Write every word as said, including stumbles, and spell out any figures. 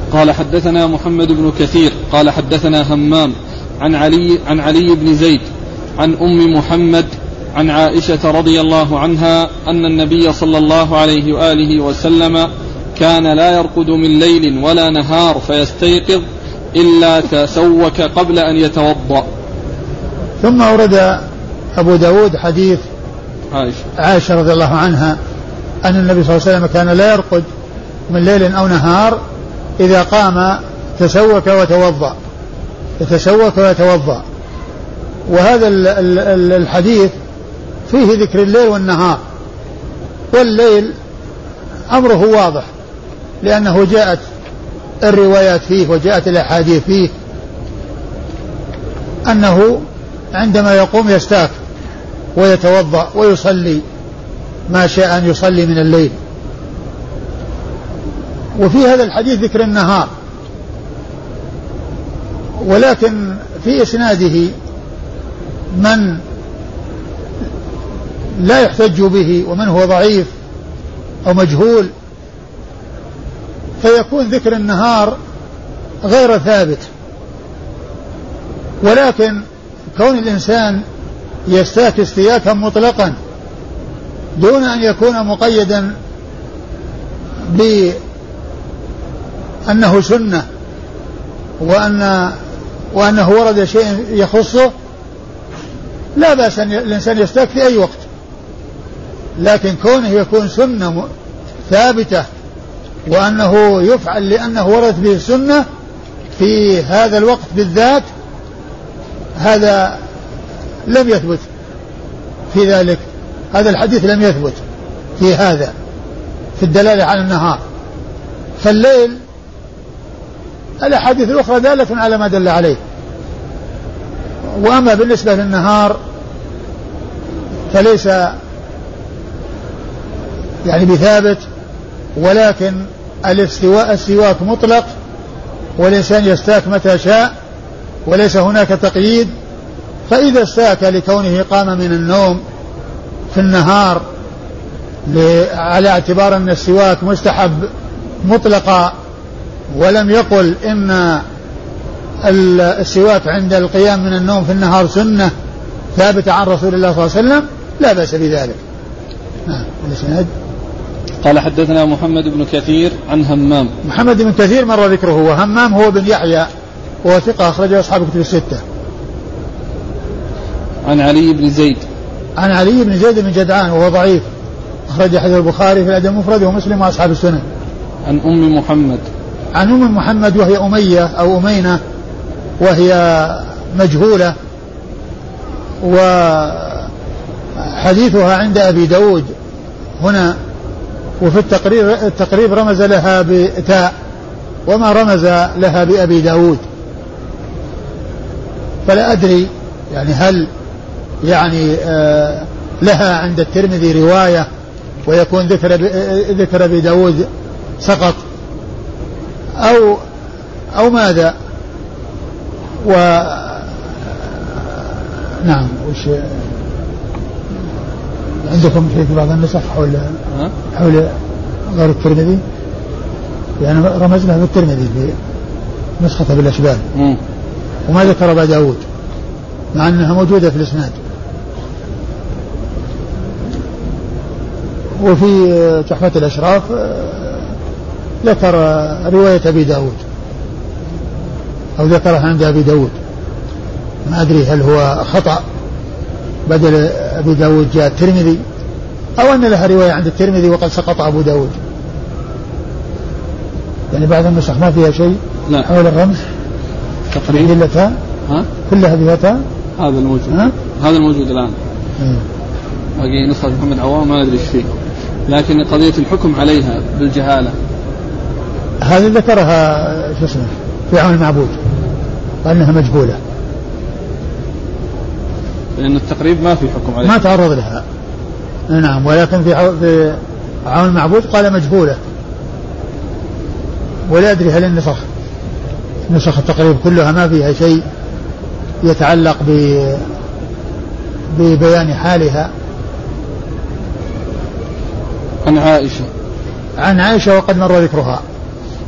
قال حدثنا محمد بن كثير قال حدثنا همام عن علي عن علي بن زيد عن أم محمد عن عائشة رضي الله عنها أن النبي صلى الله عليه وآله وسلم كان لا يرقد من ليل ولا نهار فيستيقظ إلا تسوك قبل أن يتوضأ. ثم أورد أبو داود حديث عائشة, عائشة رضي الله عنها أن النبي صلى الله عليه وسلم كان لا يرقد من ليل أو نهار، إذا قام تسوك وتوضأ يتسوك ويتوضأ. وهذا الحديث فيه ذكر الليل والنهار، والليل أمره واضح لأنه جاءت الروايات فيه وجاءت الأحاديث فيه أنه عندما يقوم يستاك ويتوضأ ويصلي ما شاء أن يصلي من الليل. وفي هذا الحديث ذكر النهار، ولكن في إسناده من لا يحتج به ومن هو ضعيف أو مجهول، فيكون ذكر النهار غير ثابت. ولكن كون الإنسان يستاك استياكا مطلقا دون أن يكون مقيدا بأنه سنة وأن وأنه ورد شيء يخصه، لا بأس أن الإنسان يستاك في أي وقت، لكن كونه يكون سنة ثابتة وأنه يفعل لأنه ورد به السنة في هذا الوقت بالذات، هذا لم يثبت في ذلك. هذا الحديث لم يثبت في هذا في الدلالة على النهار. فالليل الأحاديث الأخرى دالة على ما دل عليه. وأما بالنسبة للنهار فليس يعني بثابت، ولكن الاستواء السواك مطلق، والإنسان يستاك متى شاء وليس هناك تقييد. فإذا استاك لكونه قام من النوم في النهار على اعتبار أن السواك مستحب مطلقا، ولم يقل إن السواك عند القيام من النوم في النهار سنة ثابتة عن رسول الله صلى الله عليه وسلم، لا بأس بذلك. نعم. قال حدثنا محمد بن كثير عن همام. محمد بن كثير مر ذكره، وهمام هو بن يحيى وهو ثقة أخرجه أصحاب كتب الستة. عن علي بن زيد. عن علي بن زيد بن جدعان وهو ضعيف، أخرج حديث البخاري في الأدب المفرد ومسلم وأصحاب السنن. عن أم محمد. عن أم محمد وهي أمية أو أمينة، وهي مجهولة، وحديثها عند أبي داود هنا. وفي التقريب, التقريب رمز لها بتاء وما رمز لها بأبي داود، فلا أدري يعني هل يعني آه لها عند الترمذي رواية ويكون ذكر ذكر أبي داود سقط أو أو ماذا. و نعم. وش عندكم شيء في بعض النسخ حول حول غير الترمذي؟ يعني رمز لها بالترمذي في نسخة بالأشبال وما ذكر أبا داود مع أنها موجودة في الإسناد. وفي تحفة الأشراف ذكر رواية أبي داود أو ذكرها عند أبي داود، ما أدري هل هو خطأ بدل أبي داود جاء الترمذي أو أن لها رواية عند الترمذي وقد سقط أبو داود. يعني بعض النسخ ما فيها شيء حول الرمز تقريبا ها كلها بها. هذا الموجود ها؟ هذا الموجود الآن. باقي نسخة محمد عوام ما أدري إيش فيه، لكن قضية الحكم عليها بالجهالة هذه ذكرها شو اسمه في عون المعبود وأنها مجهولة، لأن التقريب ما في حكم عليها، ما تعرض لها. نعم. ولكن في في عون المعبود قال مجهولة، ولا أدري هل النسخ نسخ التقريب كلها ما فيها شيء يتعلق ب ببيان حالها. عن عائشة. عن عائشة وقد مر ذكرها.